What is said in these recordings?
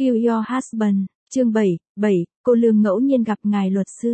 Kill Your Husband, chương 7, cô Lương ngẫu nhiên gặp ngài luật sư.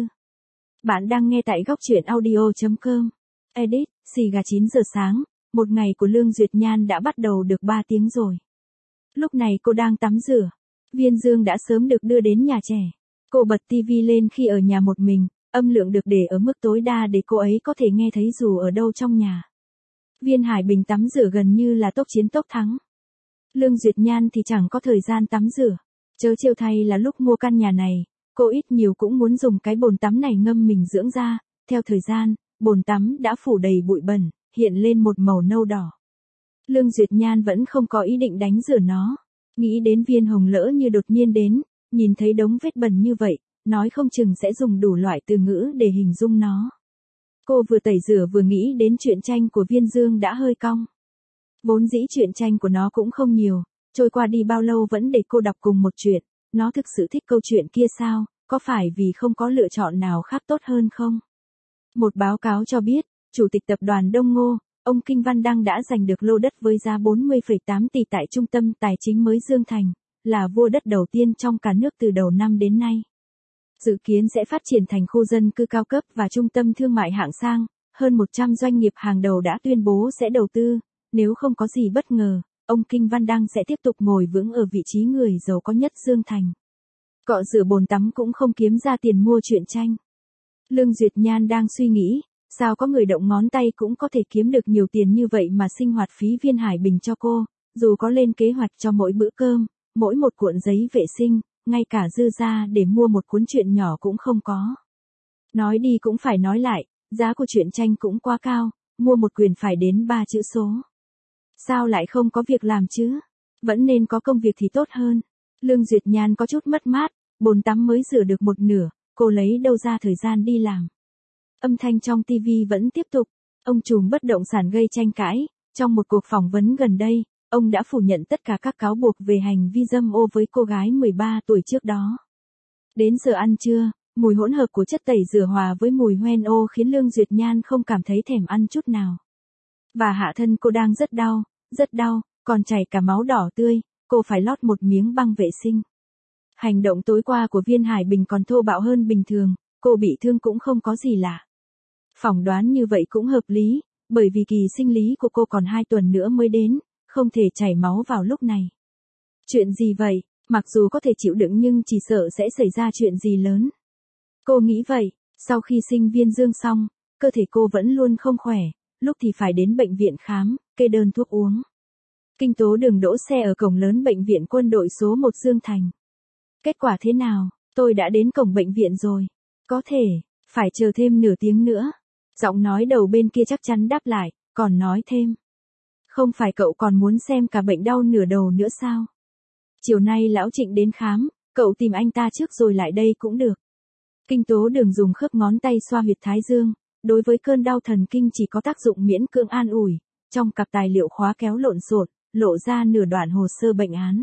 Bạn đang nghe tại góc truyện audio.com. Edit, xì gà 9 giờ sáng, một ngày của Lương Duyệt Nhan đã bắt đầu được 3 tiếng rồi. Lúc này cô đang tắm rửa. Viên Dương đã sớm được đưa đến nhà trẻ. Cô bật tivi lên khi ở nhà một mình, âm lượng được để ở mức tối đa để cô ấy có thể nghe thấy dù ở đâu trong nhà. Viên Hải Bình tắm rửa gần như là tốc chiến tốc thắng. Lương Duyệt Nhan thì chẳng có thời gian tắm rửa. Chớ trêu thay là lúc mua căn nhà này, cô ít nhiều cũng muốn dùng cái bồn tắm này ngâm mình dưỡng da. Theo thời gian, bồn tắm đã phủ đầy bụi bẩn, hiện lên một màu nâu đỏ. Lương Duyệt Nhan vẫn không có ý định đánh rửa nó. Nghĩ đến Viên Hồng lỡ như đột nhiên đến, nhìn thấy đống vết bẩn như vậy, nói không chừng sẽ dùng đủ loại từ ngữ để hình dung nó. Cô vừa tẩy rửa vừa nghĩ đến truyện tranh của Viên Dương đã hơi cong. Vốn dĩ truyện tranh của nó cũng không nhiều, trôi qua đi bao lâu vẫn để cô đọc cùng một chuyện. Nó thực sự thích câu chuyện kia sao, có phải vì không có lựa chọn nào khác tốt hơn không? Một báo cáo cho biết, Chủ tịch tập đoàn Đông Ngô, ông Kinh Văn Đăng đã giành được lô đất với giá 40,8 tỷ tại Trung tâm Tài chính mới Dương Thành, là vua đất đầu tiên trong cả nước từ đầu năm đến nay. Dự kiến sẽ phát triển thành khu dân cư cao cấp và trung tâm thương mại hạng sang, hơn 100 doanh nghiệp hàng đầu đã tuyên bố sẽ đầu tư, nếu không có gì bất ngờ, ông Kinh Văn Đăng sẽ tiếp tục ngồi vững ở vị trí người giàu có nhất Dương Thành. Cọ rửa bồn tắm cũng không kiếm ra tiền mua truyện tranh. Lương Duyệt Nhan đang suy nghĩ, sao có người động ngón tay cũng có thể kiếm được nhiều tiền như vậy mà sinh hoạt phí Viên Hải Bình cho cô, dù có lên kế hoạch cho mỗi bữa cơm, mỗi một cuộn giấy vệ sinh, ngay cả dư ra để mua một cuốn truyện nhỏ cũng không có. Nói đi cũng phải nói lại, giá của truyện tranh cũng quá cao, mua một quyển phải đến 3 chữ số. Sao lại không có việc làm chứ? Vẫn nên có công việc thì tốt hơn. Lương Duyệt Nhan có chút mất mát, bồn tắm mới rửa được một nửa, cô lấy đâu ra thời gian đi làm. Âm thanh trong tivi vẫn tiếp tục, ông trùm bất động sản gây tranh cãi, trong một cuộc phỏng vấn gần đây, ông đã phủ nhận tất cả các cáo buộc về hành vi dâm ô với cô gái 13 tuổi trước đó. Đến giờ ăn trưa, mùi hỗn hợp của chất tẩy rửa hòa với mùi hoen ô khiến Lương Duyệt Nhan không cảm thấy thèm ăn chút nào. Và hạ thân cô đang rất đau, còn chảy cả máu đỏ tươi, cô phải lót một miếng băng vệ sinh. Hành động tối qua của Viên Hải Bình còn thô bạo hơn bình thường, cô bị thương cũng không có gì lạ. Phỏng đoán như vậy cũng hợp lý, bởi vì kỳ sinh lý của cô còn 2 tuần nữa mới đến, không thể chảy máu vào lúc này. Chuyện gì vậy, mặc dù có thể chịu đựng nhưng chỉ sợ sẽ xảy ra chuyện gì lớn. Cô nghĩ vậy, sau khi sinh Viên Dương xong, cơ thể cô vẫn luôn không khỏe, lúc thì phải đến bệnh viện khám, kê đơn thuốc uống. Kinh Tố Đường đỗ xe ở cổng lớn bệnh viện quân đội số 1 Dương Thành. Kết quả thế nào? Tôi đã đến cổng bệnh viện rồi. Có thể, phải chờ thêm nửa tiếng nữa. Giọng nói đầu bên kia chắc chắn đáp lại, còn nói thêm. Không phải cậu còn muốn xem cả bệnh đau nửa đầu nữa sao? Chiều nay lão Trịnh đến khám, cậu tìm anh ta trước rồi lại đây cũng được. Kinh Tố Đường dùng khớp ngón tay xoa huyệt thái dương, đối với cơn đau thần kinh chỉ có tác dụng miễn cưỡng an ủi, trong cặp tài liệu khóa kéo lộn xộn, lộ ra nửa đoạn hồ sơ bệnh án.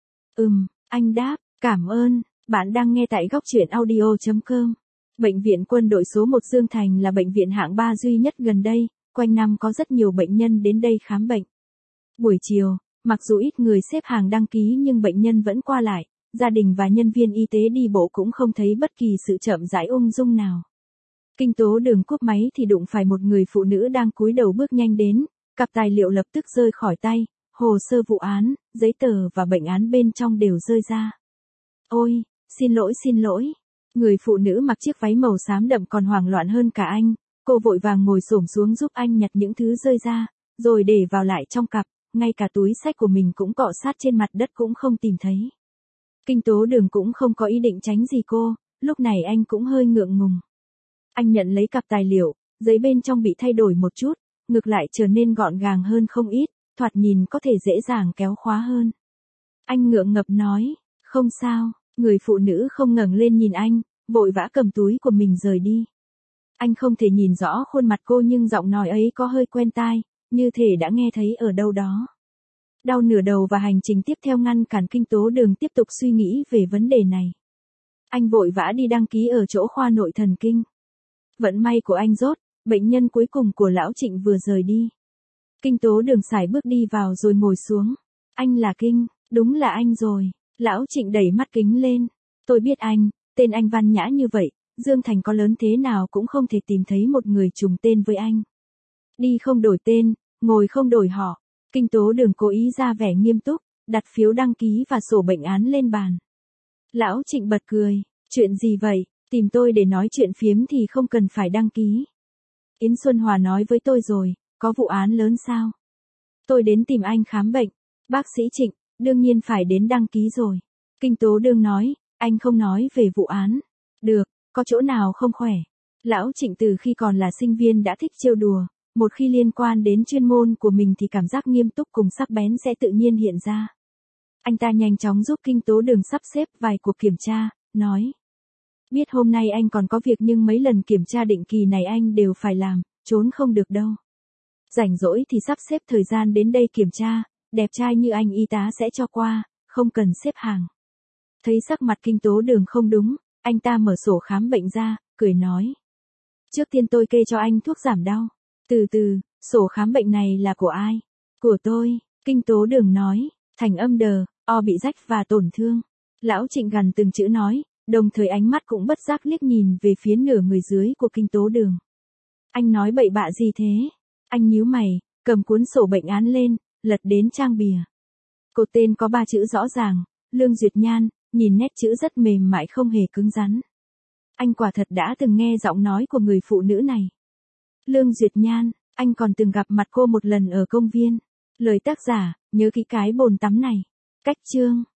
Anh đáp, cảm ơn, bạn đang nghe tại góc truyện audio.com. Bệnh viện quân đội số 1 Dương Thành là bệnh viện hạng 3 duy nhất gần đây, quanh năm có rất nhiều bệnh nhân đến đây khám bệnh. Buổi chiều, mặc dù ít người xếp hàng đăng ký nhưng bệnh nhân vẫn qua lại, gia đình và nhân viên y tế đi bộ cũng không thấy bất kỳ sự chậm rãi ung dung nào. Kinh Tố Đường cúp máy thì đụng phải một người phụ nữ đang cúi đầu bước nhanh đến, cặp tài liệu lập tức rơi khỏi tay, hồ sơ vụ án, giấy tờ và bệnh án bên trong đều rơi ra. Ôi, xin lỗi. Người phụ nữ mặc chiếc váy màu xám đậm còn hoảng loạn hơn cả anh, cô vội vàng ngồi xổm xuống giúp anh nhặt những thứ rơi ra, rồi để vào lại trong cặp, ngay cả túi xách của mình cũng cọ sát trên mặt đất cũng không tìm thấy. Kinh Tố Đường cũng không có ý định tránh gì cô, lúc này anh cũng hơi ngượng ngùng. Anh nhận lấy cặp tài liệu, giấy bên trong bị thay đổi một chút, ngược lại trở nên gọn gàng hơn không ít, thoạt nhìn có thể dễ dàng kéo khóa hơn. Anh ngượng ngập nói, không sao, người phụ nữ không ngẩng lên nhìn anh, vội vã cầm túi của mình rời đi. Anh không thể nhìn rõ khuôn mặt cô nhưng giọng nói ấy có hơi quen tai, như thể đã nghe thấy ở đâu đó. Đau nửa đầu và hành trình tiếp theo ngăn cản Kinh Tố Đường tiếp tục suy nghĩ về vấn đề này. Anh vội vã đi đăng ký ở chỗ khoa nội thần kinh. Vận may của anh rốt, bệnh nhân cuối cùng của lão Trịnh vừa rời đi. Kinh Tố Đường sải bước đi vào rồi ngồi xuống. Anh là Kinh, đúng là anh rồi. Lão Trịnh đẩy mắt kính lên. Tôi biết anh, tên anh văn nhã như vậy, Dương Thành có lớn thế nào cũng không thể tìm thấy một người trùng tên với anh. Đi không đổi tên, ngồi không đổi họ. Kinh Tố Đường cố ý ra vẻ nghiêm túc, đặt phiếu đăng ký và sổ bệnh án lên bàn. Lão Trịnh bật cười. Chuyện gì vậy, tìm tôi để nói chuyện phiếm thì không cần phải đăng ký. Yến Xuân Hòa nói với tôi rồi, có vụ án lớn sao? Tôi đến tìm anh khám bệnh. Bác sĩ Trịnh, đương nhiên phải đến đăng ký rồi. Kinh Tố Đường nói, anh không nói về vụ án. Được, có chỗ nào không khỏe? Lão Trịnh từ khi còn là sinh viên đã thích trêu đùa, một khi liên quan đến chuyên môn của mình thì cảm giác nghiêm túc cùng sắc bén sẽ tự nhiên hiện ra. Anh ta nhanh chóng giúp Kinh Tố Đường sắp xếp vài cuộc kiểm tra, nói. Biết hôm nay anh còn có việc nhưng mấy lần kiểm tra định kỳ này anh đều phải làm, trốn không được đâu. Rảnh rỗi thì sắp xếp thời gian đến đây kiểm tra, đẹp trai như anh y tá sẽ cho qua, không cần xếp hàng. Thấy sắc mặt Kinh Tố Đường không đúng, anh ta mở sổ khám bệnh ra, cười nói. Trước tiên tôi kê cho anh thuốc giảm đau. Từ từ, sổ khám bệnh này là của ai? Của tôi, Kinh Tố Đường nói, thành âm đờ, o bị rách và tổn thương. Lão Trịnh gằn từng chữ nói, đồng thời ánh mắt cũng bất giác liếc nhìn về phía nửa người dưới của Kinh Tố Đường. Anh nói bậy bạ gì thế? Anh nhíu mày, cầm cuốn sổ bệnh án lên, lật đến trang bìa. Cột tên có 3 chữ rõ ràng, Lương Duyệt Nhan, nhìn nét chữ rất mềm mại không hề cứng rắn. Anh quả thật đã từng nghe giọng nói của người phụ nữ này. Lương Duyệt Nhan, anh còn từng gặp mặt cô một lần ở công viên. Lời tác giả, nhớ kỹ cái bồn tắm này. Cách chương.